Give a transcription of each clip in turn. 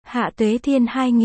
Hạ Tuế Thiên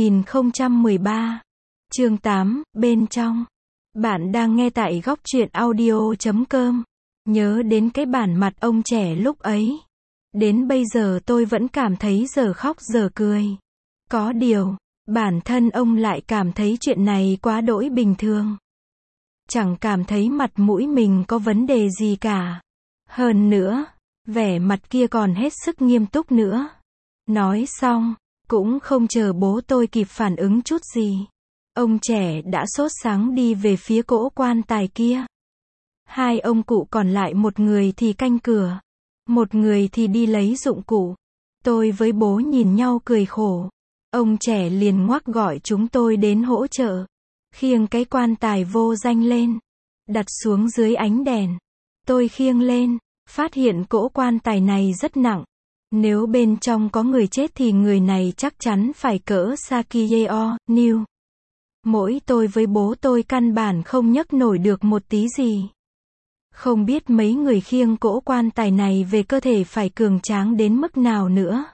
2013. Chương 8, bên trong. Bạn đang nghe tại góc truyện audio.com. Nhớ đến cái bản mặt ông trẻ lúc ấy. Đến bây giờ tôi vẫn cảm thấy giờ khóc giờ cười. Có điều, bản thân ông lại cảm thấy chuyện này quá đỗi bình thường. Chẳng cảm thấy mặt mũi mình có vấn đề gì cả. Hơn nữa, vẻ mặt kia còn hết sức nghiêm túc nữa. Nói xong, cũng không chờ bố tôi kịp phản ứng chút gì. Ông trẻ đã sốt sắng đi về phía cỗ quan tài kia. Hai ông cụ còn lại, một người thì canh cửa, một người thì đi lấy dụng cụ. Tôi với bố nhìn nhau cười khổ. Ông trẻ liền ngoắc gọi chúng tôi đến hỗ trợ. Khiêng cái quan tài vô danh lên, đặt xuống dưới ánh đèn. Tôi khiêng lên, phát hiện cỗ quan tài này rất nặng. Nếu bên trong có người chết thì người này chắc chắn phải cỡ Sakiyeo, New. Mỗi tôi với bố tôi căn bản không nhấc nổi được một tí gì. Không biết mấy người khiêng cỗ quan tài này về cơ thể phải cường tráng đến mức nào nữa.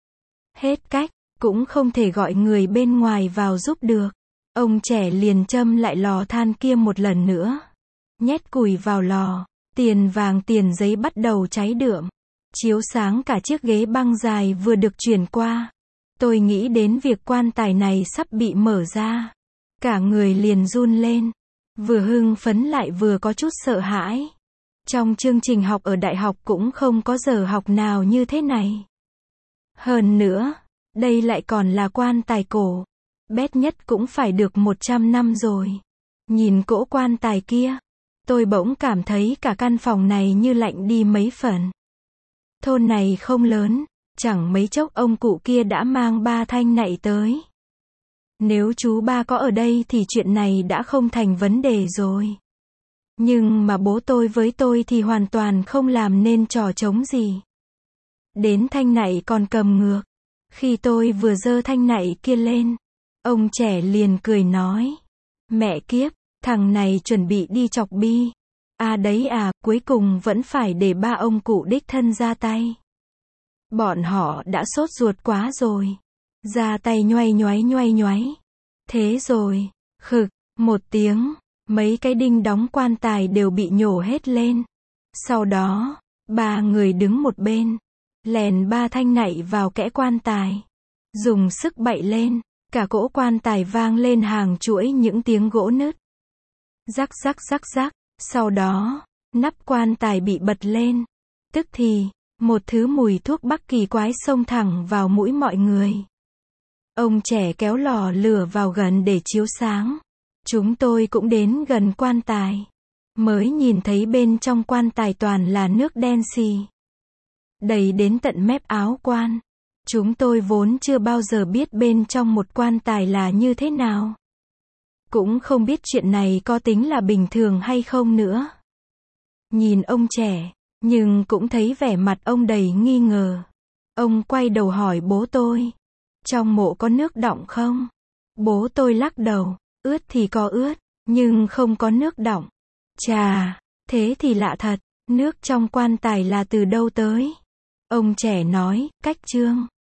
Hết cách, cũng không thể gọi người bên ngoài vào giúp được. Ông trẻ liền châm lại lò than kia một lần nữa. Nhét củi vào lò, tiền vàng tiền giấy bắt đầu cháy đượm. Chiếu sáng cả chiếc ghế băng dài vừa được chuyển qua. Tôi nghĩ đến việc quan tài này sắp bị mở ra. Cả người liền run lên. Vừa hưng phấn lại vừa có chút sợ hãi. Trong chương trình học ở đại học cũng không có giờ học nào như thế này. Hơn nữa, đây lại còn là quan tài cổ. Bét nhất cũng phải được 100 năm rồi. Nhìn cỗ quan tài kia, tôi bỗng cảm thấy cả căn phòng này như lạnh đi mấy phần. Thôn này không lớn, chẳng mấy chốc ông cụ kia đã mang 3 thanh nạy tới. Nếu chú ba có ở đây thì chuyện này đã không thành vấn đề rồi. Nhưng mà bố tôi với tôi thì hoàn toàn không làm nên trò trống gì. Đến thanh nạy còn cầm ngược. Khi tôi vừa giơ thanh nạy kia lên, ông trẻ liền cười nói: "Mẹ kiếp, thằng này chuẩn bị đi chọc bi. À đấy à, cuối cùng vẫn phải để ba ông cụ đích thân ra tay. Bọn họ đã sốt ruột quá rồi. Ra tay nhoay nhoáy. Thế rồi, khực, một tiếng, mấy cái đinh đóng quan tài đều bị nhổ hết lên. Sau đó, 3 người đứng một bên, lèn 3 thanh nạy vào kẽ quan tài. Dùng sức bậy lên, cả cỗ quan tài vang lên hàng chuỗi những tiếng gỗ nứt. Rắc rắc. Sau đó, nắp quan tài bị bật lên. Tức thì, một thứ mùi thuốc bắc kỳ quái xông thẳng vào mũi mọi người. Ông trẻ kéo lò lửa vào gần để chiếu sáng. Chúng tôi cũng đến gần quan tài. Mới nhìn thấy bên trong quan tài toàn là nước đen xì. Đầy đến tận mép áo quan. Chúng tôi vốn chưa bao giờ biết bên trong một quan tài là như thế nào. Cũng không biết chuyện này có tính là bình thường hay không nữa. Nhìn ông trẻ, nhưng cũng thấy vẻ mặt ông đầy nghi ngờ. Ông quay đầu hỏi bố tôi: "Trong mộ có nước đọng không?" Bố tôi lắc đầu: "Ướt thì có ướt, nhưng không có nước đọng." Chà, thế thì lạ thật, nước trong quan tài là từ đâu tới? Ông trẻ nói: "Cách trương."